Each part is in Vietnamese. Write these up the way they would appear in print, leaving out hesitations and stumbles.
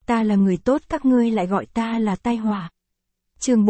Ta là người tốt, các ngươi lại gọi ta là tai họa. Chương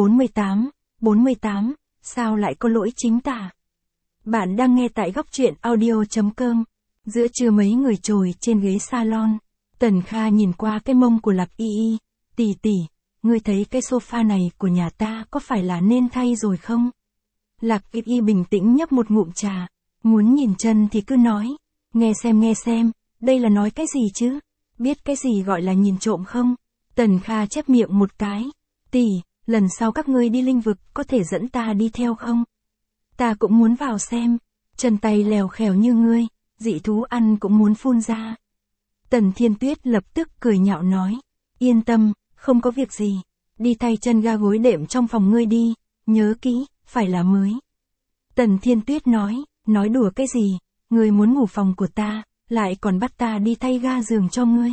48, sao lại có lỗi chính tả? Bạn đang nghe tại góc truyện audio.com. Giữa trưa mấy người trồi trên ghế salon, Tần Kha nhìn qua cái mông của Lạc Y Y, tỷ, ngươi thấy cái sofa này của nhà ta có phải là nên thay rồi không? Lạc Y Y bình tĩnh nhấp một ngụm trà, muốn nhìn chân thì cứ nói, nghe xem, đây là nói cái gì chứ? Biết cái gì gọi là nhìn trộm không? Tần Kha chép miệng một cái, tỷ, lần sau các ngươi đi linh vực có thể dẫn ta đi theo không? Ta cũng muốn vào xem, chân tay lèo khèo như ngươi, dị thú ăn cũng muốn phun ra. Tần Thiên Tuyết lập tức cười nhạo nói, yên tâm, không có việc gì, đi thay chân ga gối đệm trong phòng ngươi đi, nhớ kỹ, phải là mới. Tần Thiên Tuyết nói đùa cái gì, ngươi muốn ngủ phòng của ta, lại còn bắt ta đi thay ga giường cho ngươi.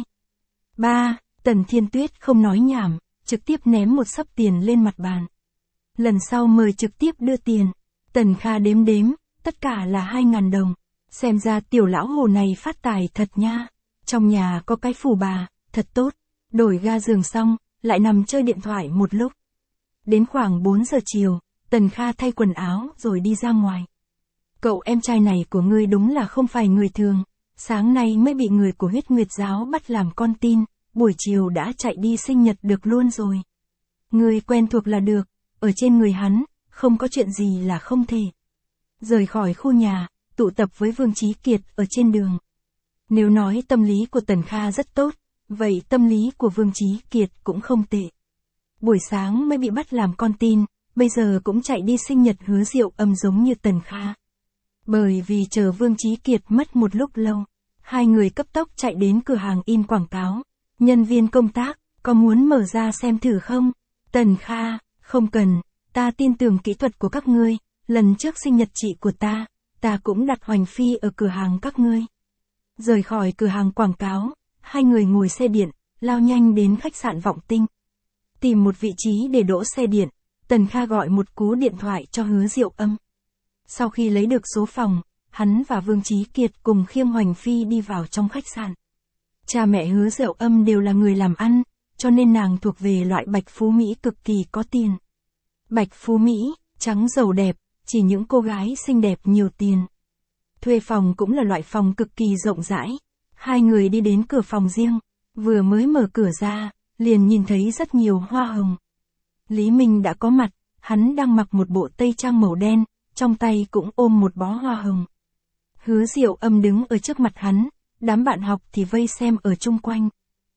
Ba, Tần Thiên Tuyết không nói nhảm, trực tiếp ném một xấp tiền lên mặt bàn. Lần sau mời trực tiếp đưa tiền. Tần Kha đếm, tất cả là 2.000 đồng. Xem ra tiểu lão hồ này phát tài thật nha. Trong nhà có cái phù bà, thật tốt. Đổi ga giường xong, lại nằm chơi điện thoại một lúc. Đến khoảng 4 giờ chiều, Tần Kha thay quần áo rồi đi ra ngoài. Cậu em trai này của ngươi đúng là không phải người thường. Sáng nay mới bị người của Huyết Nguyệt giáo bắt làm con tin, buổi chiều đã chạy đi sinh nhật được luôn rồi. Ngươi quen thuộc là được, ở trên người hắn, không có chuyện gì là không thể. Rời khỏi khu nhà, tụ tập với Vương Chí Kiệt ở trên đường. Nếu nói tâm lý của Tần Kha rất tốt, vậy tâm lý của Vương Chí Kiệt cũng không tệ. Buổi sáng mới bị bắt làm con tin, bây giờ cũng chạy đi sinh nhật Hứa Diệu Âm giống như Tần Kha. Bởi vì chờ Vương Chí Kiệt mất một lúc lâu, hai người cấp tốc chạy đến cửa hàng in quảng cáo. Nhân viên công tác, có muốn mở ra xem thử không? Tần Kha, không cần, ta tin tưởng kỹ thuật của các ngươi, lần trước sinh nhật chị của ta cũng đặt hoành phi ở cửa hàng các ngươi. Rời khỏi cửa hàng quảng cáo, hai người ngồi xe điện, lao nhanh đến khách sạn Vọng Tinh. Tìm một vị trí để đỗ xe điện, Tần Kha gọi một cú điện thoại cho Hứa Diệu Âm. Sau khi lấy được số phòng, hắn và Vương Chí Kiệt cùng khiêng hoành phi đi vào trong khách sạn. Cha mẹ Hứa Diệu Âm đều là người làm ăn, cho nên nàng thuộc về loại bạch phú Mỹ cực kỳ có tiền. Bạch phú Mỹ, trắng giàu đẹp, chỉ những cô gái xinh đẹp nhiều tiền. Thuê phòng cũng là loại phòng cực kỳ rộng rãi. Hai người đi đến cửa phòng riêng, vừa mới mở cửa ra, liền nhìn thấy rất nhiều hoa hồng. Lý Minh đã có mặt, hắn đang mặc một bộ tây trang màu đen, trong tay cũng ôm một bó hoa hồng. Hứa Diệu Âm đứng ở trước mặt hắn, đám bạn học thì vây xem ở chung quanh.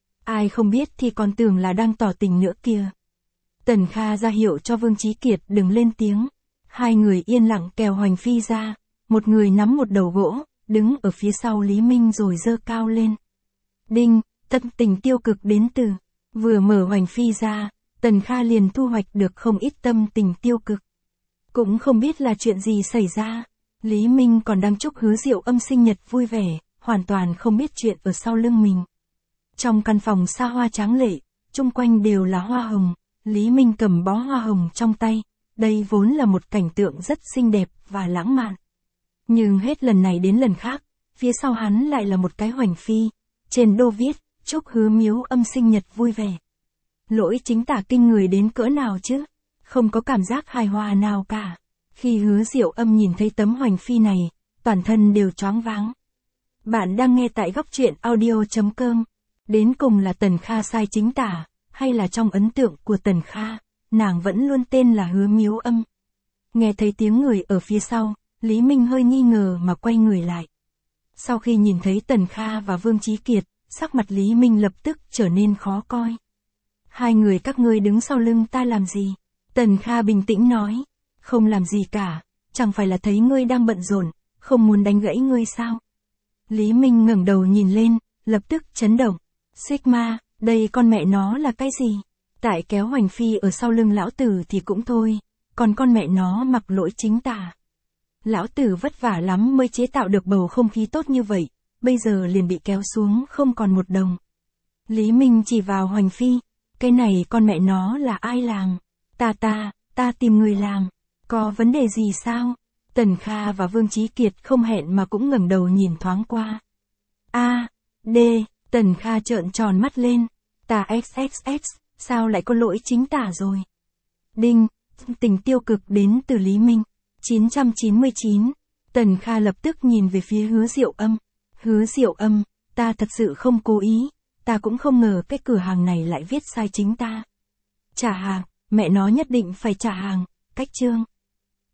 Ai không biết thì còn tưởng là đang tỏ tình nữa kìa. Tần Kha ra hiệu cho Vương Chí Kiệt đừng lên tiếng. Hai người yên lặng kéo hoành phi ra, một người nắm một đầu gỗ, đứng ở phía sau Lý Minh rồi giơ cao lên. Đinh, tâm tình tiêu cực đến từ. Vừa mở hoành phi ra, Tần Kha liền thu hoạch được không ít tâm tình tiêu cực. Cũng không biết là chuyện gì xảy ra. Lý Minh còn đang chúc Hứa Diệu Âm sinh nhật vui vẻ, hoàn toàn không biết chuyện ở sau lưng mình. Trong căn phòng xa hoa tráng lệ, chung quanh đều là hoa hồng, Lý Minh cầm bó hoa hồng trong tay, đây vốn là một cảnh tượng rất xinh đẹp và lãng mạn. Nhưng hết lần này đến lần khác, phía sau hắn lại là một cái hoành phi, trên đô viết, chúc Hứa Miếu Âm sinh nhật vui vẻ. Lỗi chính tả kinh người đến cỡ nào chứ, không có cảm giác hài hòa nào cả. Khi Hứa Diệu Âm nhìn thấy tấm hoành phi này, toàn thân đều choáng váng. Bạn đang nghe tại góc truyện audio.com. Đến cùng là Tần Kha sai chính tả, hay là trong ấn tượng của Tần Kha, nàng vẫn luôn tên là Hứa Miếu Âm. Nghe thấy tiếng người ở phía sau, Lý Minh hơi nghi ngờ mà quay người lại. Sau khi nhìn thấy Tần Kha và Vương Chí Kiệt, sắc mặt Lý Minh lập tức trở nên khó coi. Hai người các ngươi đứng sau lưng ta làm gì? Tần Kha bình tĩnh nói. Không làm gì cả, chẳng phải là thấy ngươi đang bận rộn, không muốn đánh gãy ngươi sao? Lý Minh ngẩng đầu nhìn lên, lập tức chấn động. Sigma, đây con mẹ nó là cái gì? Tại kéo hoành phi ở sau lưng lão tử thì cũng thôi, còn con mẹ nó mặc lỗi chính tả. Lão tử vất vả lắm mới chế tạo được bầu không khí tốt như vậy, bây giờ liền bị kéo xuống không còn một đồng. Lý Minh chỉ vào hoành phi, cái này con mẹ nó là ai làm? Ta tìm người làm. Có vấn đề gì sao? Tần Kha và Vương Chí Kiệt không hẹn mà cũng ngẩng đầu nhìn thoáng qua. A, D, Tần Kha trợn tròn mắt lên. Ta XXX, sao lại có lỗi chính tả rồi? Đinh, tình tiêu cực đến từ Lý Minh. 999. Tần Kha lập tức nhìn về phía Hứa Diệu Âm. Hứa Diệu Âm, ta thật sự không cố ý, ta cũng không ngờ cái cửa hàng này lại viết sai chính ta. Trả hàng, mẹ nó nhất định phải trả hàng, cách chương.